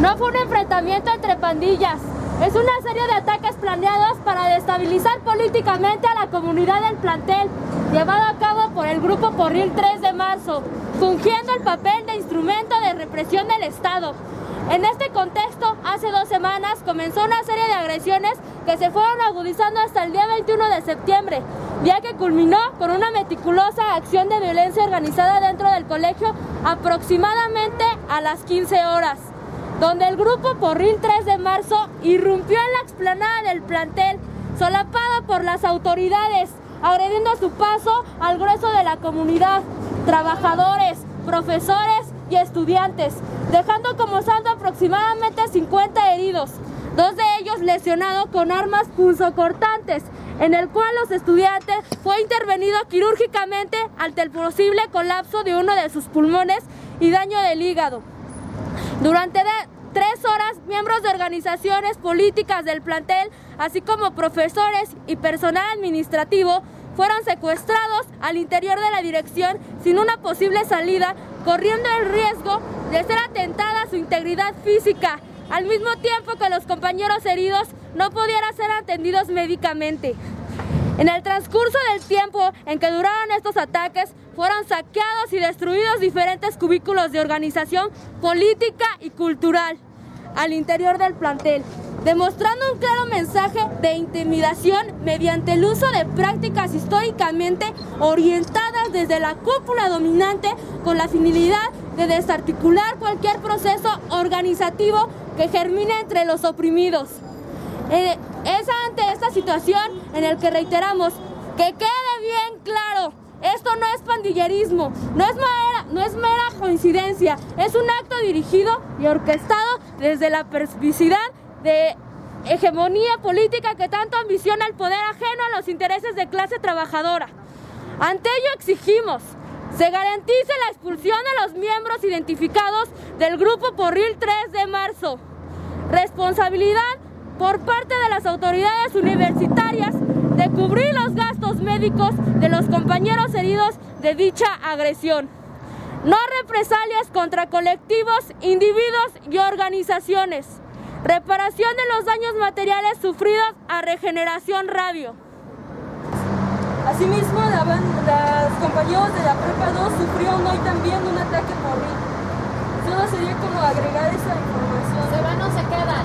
No fue un enfrentamiento entre pandillas, es una serie de ataques planeados para destabilizar políticamente a la comunidad del plantel, llevado a cabo por el Grupo Porril 3 de Marzo, fungiendo el papel de instrumento de represión del Estado. En este contexto, hace 2 semanas comenzó una serie de agresiones que se fueron agudizando hasta el día 21 de septiembre, día que culminó con una meticulosa acción de violencia organizada dentro del colegio aproximadamente a las 15 horas, donde el Grupo Porril 3 de Marzo irrumpió en la explanada del plantel, solapado por las autoridades, agrediendo a su paso al grueso de la comunidad, trabajadores, profesores y estudiantes, dejando como saldo aproximadamente 50 heridos, 2 de ellos lesionados con armas punzocortantes, en el cual los estudiantes fue intervenido quirúrgicamente ante el posible colapso de uno de sus pulmones y daño del hígado. Durante 3 horas, miembros de organizaciones políticas del plantel, así como profesores y personal administrativo, fueron secuestrados al interior de la dirección sin una posible salida, corriendo el riesgo de ser atentada su integridad física, al mismo tiempo que los compañeros heridos no pudieran ser atendidos médicamente. En el transcurso del tiempo en que duraron estos ataques, fueron saqueados y destruidos diferentes cubículos de organización política y cultural al interior del plantel, demostrando un claro mensaje de intimidación mediante el uso de prácticas históricamente orientadas desde la cúpula dominante con la finalidad de desarticular cualquier proceso organizativo que germine entre los oprimidos. Es ante esta situación en el que reiteramos que quede bien claro: esto no es pandillerismo, no es mera coincidencia, es un acto dirigido y orquestado desde la perspicidad de hegemonía política que tanto ambiciona el poder ajeno a los intereses de clase trabajadora. Ante ello exigimos se garantice la expulsión de los miembros identificados del Grupo Porril 3 de Marzo. Responsabilidad por parte de las autoridades universitarias de cubrir los gastos médicos de los compañeros heridos de dicha agresión. No represalias contra colectivos, individuos y organizaciones. Reparación de los daños materiales sufridos a Regeneración Radio. Asimismo, los compañeros de la Prepa 2 sufrieron hoy también un ataque porril. Solo sería como agregar esa información. ¿Se van o se quedan?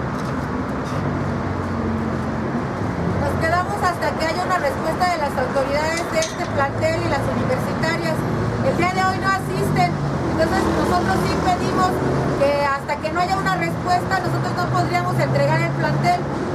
Nos quedamos hasta que haya una respuesta de las autoridades de este plantel y las universitarias. El día de hoy no asisten, entonces nosotros sí pedimos que hasta que no haya una respuesta nosotros no podríamos entregar el plantel.